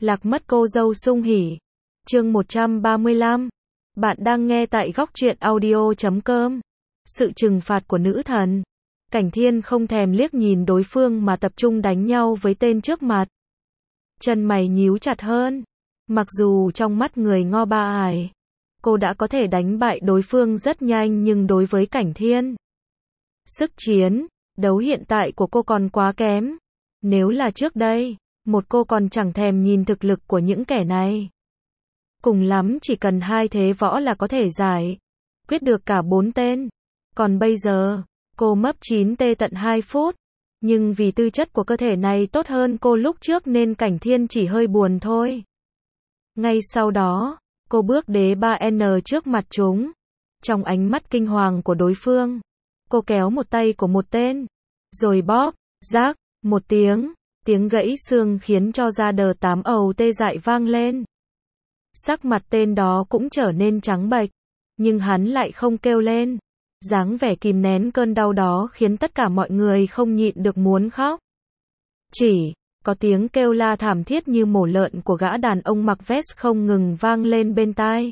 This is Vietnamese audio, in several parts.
Lạc mất cô dâu sung hỉ. Chương 135. Bạn đang nghe tại góc truyện audio.com. Sự trừng phạt của nữ thần. Cảnh Thiên không thèm liếc nhìn đối phương mà tập trung đánh nhau với tên trước mặt. Chân mày nhíu chặt hơn. Mặc dù trong mắt người Ngo Ba Ải, cô đã có thể đánh bại đối phương rất nhanh, nhưng đối với Cảnh Thiên, sức chiến đấu hiện tại của cô còn quá kém. Nếu là trước đây, cô còn chẳng thèm nhìn thực lực của những kẻ này. Cùng lắm chỉ cần 2 thế võ là có thể giải quyết được cả 4 tên. Còn bây giờ, cô mấp 9 tê tận 2 phút. Nhưng vì tư chất của cơ thể này tốt hơn cô lúc trước nên Cảnh Thiên chỉ hơi buồn thôi. Ngay sau đó, cô bước đế 3N trước mặt chúng. Trong ánh mắt kinh hoàng của đối phương, cô kéo một tay của một tên, rồi bóp, rác, một tiếng gãy xương khiến cho da đờ 8 ầu tê dại vang lên. Sắc mặt tên đó cũng trở nên trắng bệch, nhưng hắn lại không kêu lên. Dáng vẻ kìm nén cơn đau đó khiến tất cả mọi người không nhịn được muốn khóc. Chỉ có tiếng kêu la thảm thiết như mổ lợn của gã đàn ông mặc vest không ngừng vang lên bên tai.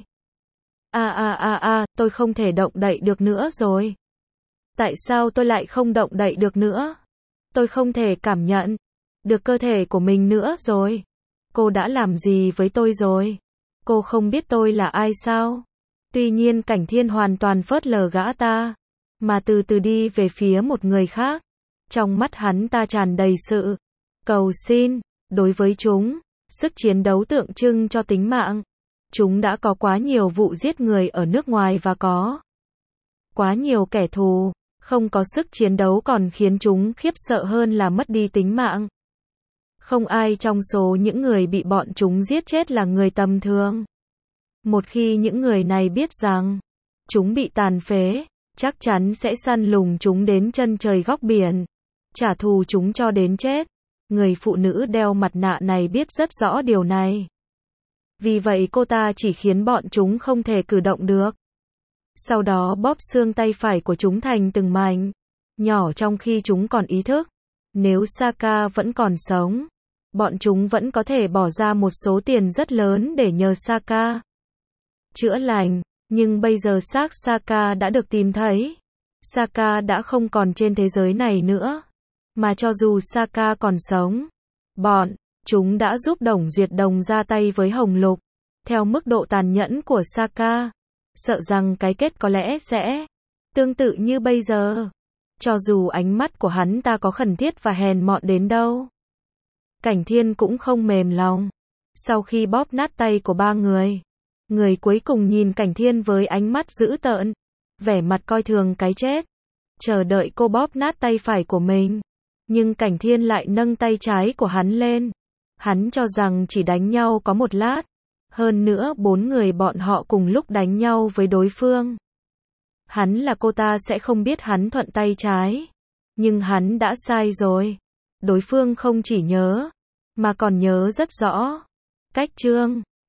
Tôi không thể động đậy được nữa rồi. Tại sao tôi lại không động đậy được nữa? Tôi không thể cảm nhận được cơ thể của mình nữa rồi. Cô đã làm gì với tôi rồi? Cô không biết tôi là ai sao? Tuy nhiên Cảnh Thiên hoàn toàn phớt lờ gã ta, mà từ từ đi về phía một người khác. Trong mắt hắn ta tràn đầy sự cầu xin. Đối với chúng, sức chiến đấu tượng trưng cho tính mạng. Chúng đã có quá nhiều vụ giết người ở nước ngoài và có quá nhiều kẻ thù. Không có sức chiến đấu còn khiến chúng khiếp sợ hơn là mất đi tính mạng. Không ai trong số những người bị bọn chúng giết chết là người tầm thường. Một khi những người này biết rằng chúng bị tàn phế, chắc chắn sẽ săn lùng chúng đến chân trời góc biển, trả thù chúng cho đến chết. Người phụ nữ đeo mặt nạ này biết rất rõ điều này. Vì vậy cô ta chỉ khiến bọn chúng không thể cử động được. Sau đó bóp xương tay phải của chúng thành từng mảnh nhỏ trong khi chúng còn ý thức. Nếu Saka vẫn còn sống, bọn chúng vẫn có thể bỏ ra một số tiền rất lớn để nhờ Saka chữa lành, nhưng bây giờ xác Saka đã được tìm thấy. Saka đã không còn trên thế giới này nữa. Mà cho dù Saka còn sống, bọn chúng đã giúp Đồng Duyệt Đồng ra tay với Hồng Lục. Theo mức độ tàn nhẫn của Saka, sợ rằng cái kết có lẽ sẽ tương tự như bây giờ. Cho dù ánh mắt của hắn ta có khẩn thiết và hèn mọn đến đâu, Cảnh Thiên cũng không mềm lòng. Sau khi bóp nát tay của 3 người, người cuối cùng nhìn Cảnh Thiên với ánh mắt dữ tợn, vẻ mặt coi thường cái chết, chờ đợi cô bóp nát tay phải của mình. Nhưng Cảnh Thiên lại nâng tay trái của hắn lên. Hắn cho rằng chỉ đánh nhau có một lát. Hơn nữa 4 người bọn họ cùng lúc đánh nhau với đối phương. Hắn là cô ta sẽ không biết hắn thuận tay trái. Nhưng hắn đã sai rồi. Đối phương không chỉ nhớ, mà còn nhớ rất rõ. Cách chương